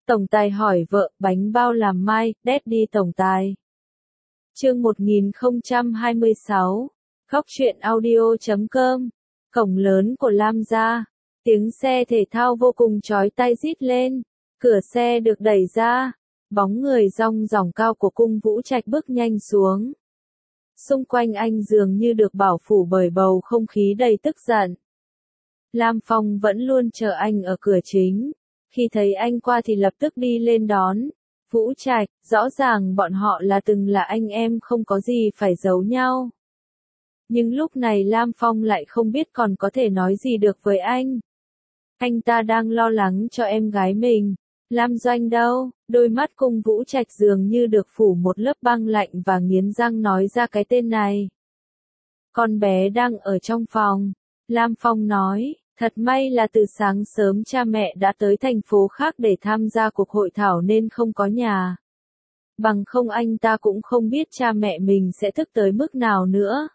Tổng tài hỏi vợ, bánh bao làm mai, Daddy tổng tài. Chương 1026. Góc truyện audio.com. Cổng lớn của Lam gia. Tiếng xe thể thao vô cùng chói tai rít lên. Cửa xe được đẩy ra. Bóng người rong ròng cao của cung Vũ Trạch bước nhanh xuống. Xung quanh anh dường như được bảo phủ bởi bầu không khí đầy tức giận. Lam Phong vẫn luôn chờ anh ở cửa chính. Khi thấy anh qua thì lập tức đi lên đón. Vũ Trạch, rõ ràng bọn họ từng là anh em không có gì phải giấu nhau. Nhưng lúc này Lam Phong lại không biết còn có thể nói gì được với anh. Anh ta đang lo lắng cho em gái mình. Lam Doanh đâu? Đôi mắt cung Vũ Trạch dường như được phủ một lớp băng lạnh và nghiến răng nói ra cái tên này. Con bé đang ở trong phòng. Lam Phong nói. Thật may là từ sáng sớm cha mẹ đã tới thành phố khác để tham gia cuộc hội thảo nên không có nhà. Bằng không anh ta cũng không biết cha mẹ mình sẽ thức tới mức nào nữa.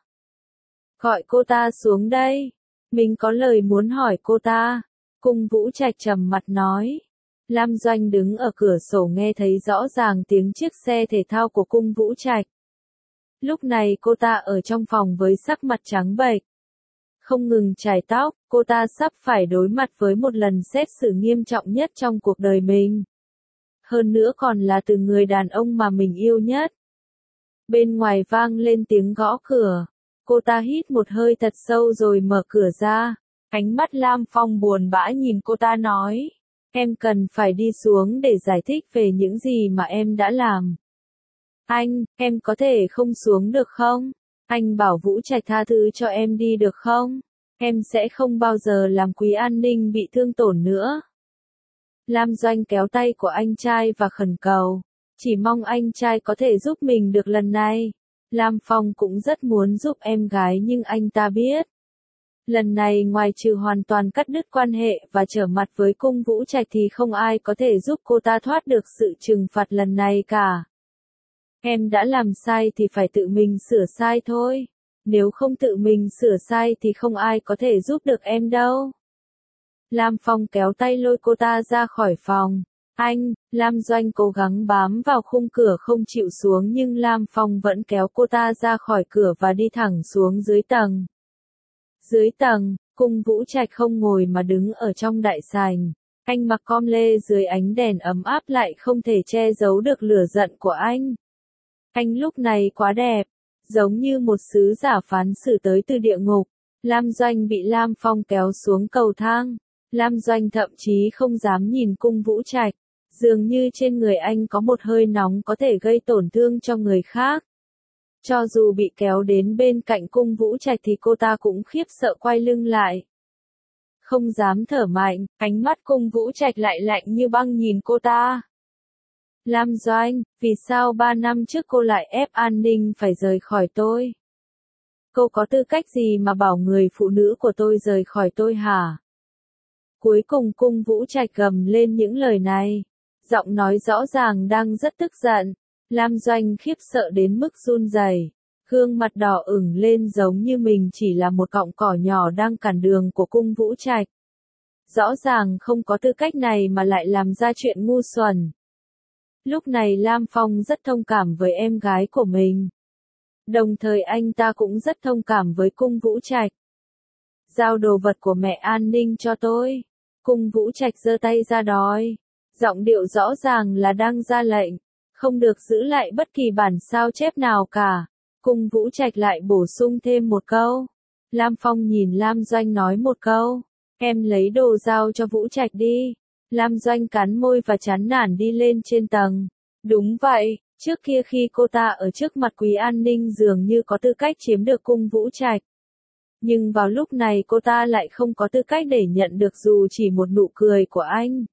Gọi cô ta xuống đây. Mình có lời muốn hỏi cô ta. Cung Vũ Trạch trầm mặt nói. Lam Doanh đứng ở cửa sổ nghe thấy rõ ràng tiếng chiếc xe thể thao của cung Vũ Trạch. Lúc này cô ta ở trong phòng với sắc mặt trắng bệch. Không ngừng chải tóc, cô ta sắp phải đối mặt với một lần xét xử nghiêm trọng nhất trong cuộc đời mình. Hơn nữa còn là từ người đàn ông mà mình yêu nhất. Bên ngoài vang lên tiếng gõ cửa. Cô ta hít một hơi thật sâu rồi mở cửa ra. Ánh mắt Lam Phong buồn bã nhìn cô ta nói. Em cần phải đi xuống để giải thích về những gì mà em đã làm. Anh, em có thể không xuống được không? Anh bảo Vũ Trạch tha thứ cho em đi được không? Em sẽ không bao giờ làm Quý An Ninh bị thương tổn nữa. Lam Doanh kéo tay của anh trai và khẩn cầu. Chỉ mong anh trai có thể giúp mình được lần này. Lam Phong cũng rất muốn giúp em gái nhưng anh ta biết. Lần này ngoài trừ hoàn toàn cắt đứt quan hệ và trở mặt với cung Vũ Trạch thì không ai có thể giúp cô ta thoát được sự trừng phạt lần này cả. Em đã làm sai thì phải tự mình sửa sai thôi. Nếu không tự mình sửa sai thì không ai có thể giúp được em đâu. Lam Phong kéo tay lôi cô ta ra khỏi phòng. Anh, Lam Doanh cố gắng bám vào khung cửa không chịu xuống nhưng Lam Phong vẫn kéo cô ta ra khỏi cửa và đi thẳng xuống dưới tầng. Dưới tầng, cung Vũ Trạch không ngồi mà đứng ở trong đại sảnh. Anh mặc com lê dưới ánh đèn ấm áp lại không thể che giấu được lửa giận của anh. Anh lúc này quá đẹp, giống như một sứ giả phán xử tới từ địa ngục. Lam Doanh bị Lam Phong kéo xuống cầu thang. Lam Doanh thậm chí không dám nhìn cung Vũ Trạch. Dường như trên người anh có một hơi nóng có thể gây tổn thương cho người khác. Cho dù bị kéo đến bên cạnh cung Vũ Trạch thì cô ta cũng khiếp sợ quay lưng lại. Không dám thở mạnh, ánh mắt cung Vũ Trạch lại lạnh như băng nhìn cô ta. Lam Doanh, vì sao 3 năm trước cô lại ép An Ninh phải rời khỏi tôi? Cô có tư cách gì mà bảo người phụ nữ của tôi rời khỏi tôi hả? Cuối cùng cung Vũ Trạch gầm lên những lời này. Giọng nói rõ ràng đang rất tức giận. Lam Doanh khiếp sợ đến mức run rẩy, gương mặt đỏ ửng lên giống như mình chỉ là một cọng cỏ nhỏ đang cản đường của cung Vũ Trạch. Rõ ràng không có tư cách này mà lại làm ra chuyện ngu xuẩn. Lúc này Lam Phong rất thông cảm với em gái của mình. Đồng thời anh ta cũng rất thông cảm với cung Vũ Trạch. Giao đồ vật của mẹ An Ninh cho tôi. Cung Vũ Trạch giơ tay ra đòi. Giọng điệu rõ ràng là đang ra lệnh. Không được giữ lại bất kỳ bản sao chép nào cả. Cung Vũ Trạch lại bổ sung thêm một câu. Lam Phong nhìn Lam Doanh nói một câu. Em lấy đồ giao cho Vũ Trạch đi. Lam Doanh cắn môi và chán nản đi lên trên tầng. Đúng vậy, trước kia khi cô ta ở trước mặt Quý An Ninh dường như có tư cách chiếm được cung Vũ Trạch. Nhưng vào lúc này cô ta lại không có tư cách để nhận được dù chỉ một nụ cười của anh.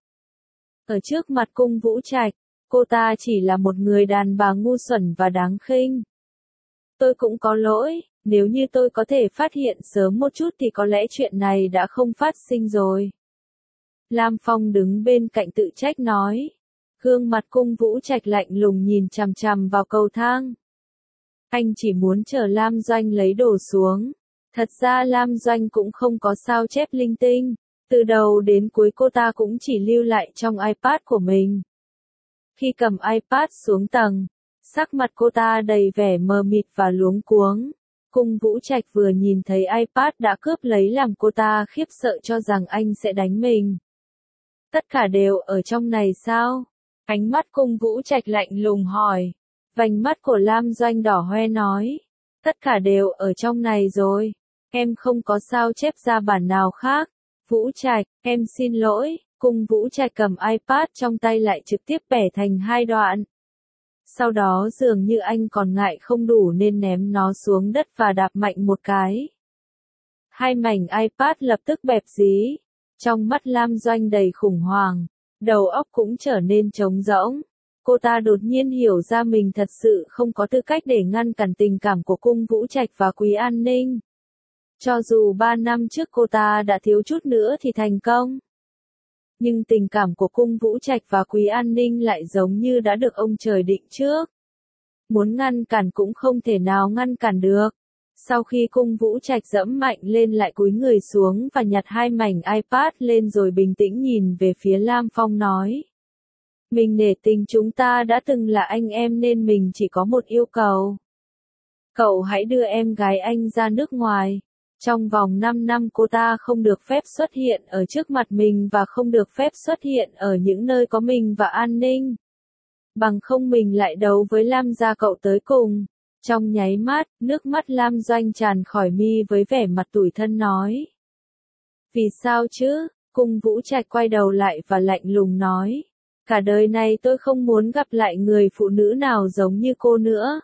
Ở trước mặt cung Vũ Trạch, cô ta chỉ là một người đàn bà ngu xuẩn và đáng khinh. Tôi cũng có lỗi, nếu như tôi có thể phát hiện sớm một chút thì có lẽ chuyện này đã không phát sinh rồi. Lam Phong đứng bên cạnh tự trách nói. Gương mặt cung Vũ Trạch lạnh lùng nhìn chằm chằm vào cầu thang. Anh chỉ muốn chờ Lam Doanh lấy đồ xuống. Thật ra Lam Doanh cũng không có sao chép linh tinh. Từ đầu đến cuối cô ta cũng chỉ lưu lại trong iPad của mình. Khi cầm iPad xuống tầng, sắc mặt cô ta đầy vẻ mờ mịt và luống cuống. Cung Vũ Trạch vừa nhìn thấy iPad đã cướp lấy làm cô ta khiếp sợ cho rằng anh sẽ đánh mình. Tất cả đều ở trong này sao? Ánh mắt Cung Vũ Trạch lạnh lùng hỏi. Vành mắt của Lam Doanh đỏ hoe nói. Tất cả đều ở trong này rồi. Em không có sao chép ra bản nào khác. Vũ Trạch, em xin lỗi. Cung Vũ Trạch cầm iPad trong tay lại trực tiếp bẻ thành hai đoạn. Sau đó dường như anh còn ngại không đủ nên ném nó xuống đất và đạp mạnh một cái. Hai mảnh iPad lập tức bẹp dí. Trong mắt Lam Doanh đầy khủng hoảng, đầu óc cũng trở nên trống rỗng. Cô ta đột nhiên hiểu ra mình thật sự không có tư cách để ngăn cản tình cảm của Cung Vũ Trạch và Quý An Ninh. Cho dù 3 năm trước cô ta đã thiếu chút nữa thì thành công. Nhưng tình cảm của Cung Vũ Trạch và Quý An Ninh lại giống như đã được ông trời định trước. Muốn ngăn cản cũng không thể nào ngăn cản được. Sau khi Cung Vũ Trạch dẫm mạnh lên lại cúi người xuống và nhặt hai mảnh iPad lên rồi bình tĩnh nhìn về phía Lam Phong nói. Mình nể tình chúng ta đã từng là anh em nên mình chỉ có một yêu cầu. Cậu hãy đưa em gái anh ra nước ngoài. Trong vòng 5 năm cô ta không được phép xuất hiện ở trước mặt mình và không được phép xuất hiện ở những nơi có mình và An Ninh. Bằng không mình lại đấu với Lam gia cậu tới cùng. Trong nháy mắt, nước mắt Lam Doanh tràn khỏi mi với vẻ mặt tủi thân nói. Vì sao chứ? Cung Vũ Trạch quay đầu lại và lạnh lùng nói. Cả đời này tôi không muốn gặp lại người phụ nữ nào giống như cô nữa.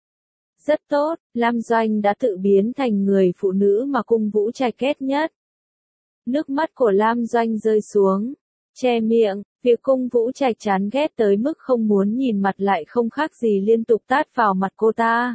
Rất tốt, Lam Doanh đã tự biến thành người phụ nữ mà Cung Vũ Trạch ghét nhất. Nước mắt của Lam Doanh rơi xuống, che miệng, việc Cung Vũ Trạch chán ghét tới mức không muốn nhìn mặt lại không khác gì liên tục tát vào mặt cô ta.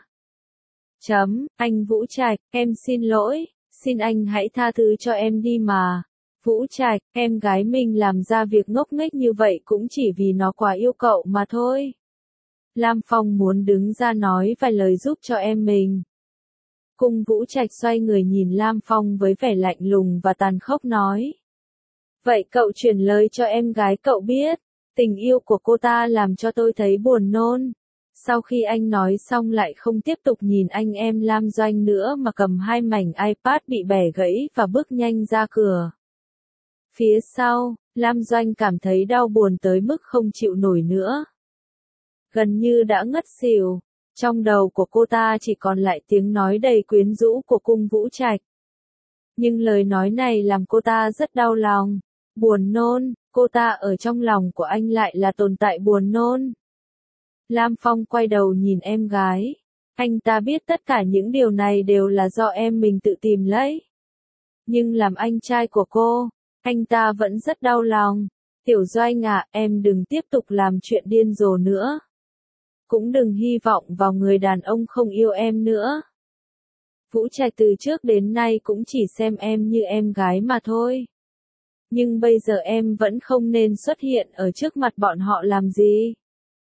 Anh Vũ Trạch, em xin lỗi, xin anh hãy tha thứ cho em đi mà. Vũ Trạch, em gái mình làm ra việc ngốc nghếch như vậy cũng chỉ vì nó quá yêu cậu mà thôi. Lam Phong muốn đứng ra nói vài lời giúp cho em mình. Cung Vũ Trạch xoay người nhìn Lam Phong với vẻ lạnh lùng và tàn khốc nói. Vậy cậu truyền lời cho em gái cậu biết, tình yêu của cô ta làm cho tôi thấy buồn nôn. Sau khi anh nói xong lại không tiếp tục nhìn anh em Lam Doanh nữa mà cầm hai mảnh iPad bị bẻ gãy và bước nhanh ra cửa. Phía sau, Lam Doanh cảm thấy đau buồn tới mức không chịu nổi nữa. Gần như đã ngất xỉu, trong đầu của cô ta chỉ còn lại tiếng nói đầy quyến rũ của Cung Vũ Trạch. Nhưng lời nói này làm cô ta rất đau lòng, buồn nôn, cô ta ở trong lòng của anh lại là tồn tại buồn nôn. Lam Phong quay đầu nhìn em gái, anh ta biết tất cả những điều này đều là do em mình tự tìm lấy. Nhưng làm anh trai của cô, anh ta vẫn rất đau lòng. Tiểu Doanh à, em đừng tiếp tục làm chuyện điên rồ nữa. Cũng đừng hy vọng vào người đàn ông không yêu em nữa. Vũ Trạch từ trước đến nay cũng chỉ xem em như em gái mà thôi. Nhưng bây giờ em vẫn không nên xuất hiện ở trước mặt bọn họ làm gì.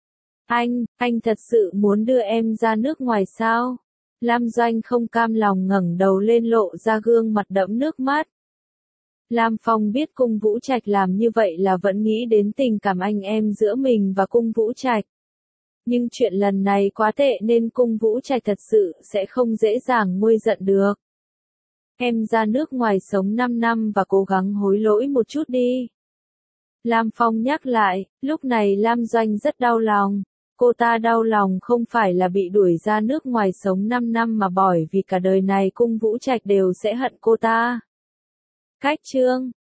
Anh thật sự muốn đưa em ra nước ngoài sao? Lam Doanh không cam lòng ngẩng đầu lên lộ ra gương mặt đẫm nước mắt. Lam Phong biết Cung Vũ Trạch làm như vậy là vẫn nghĩ đến tình cảm anh em giữa mình và Cung Vũ Trạch. Nhưng chuyện lần này quá tệ nên Cung Vũ Trạch thật sự sẽ không dễ dàng nguôi giận được. Em ra nước ngoài sống 5 năm và cố gắng hối lỗi một chút đi. Lam Phong nhắc lại, lúc này Lam Doanh rất đau lòng. Cô ta đau lòng không phải là bị đuổi ra nước ngoài sống 5 năm mà bởi vì cả đời này Cung Vũ Trạch đều sẽ hận cô ta. Cách chương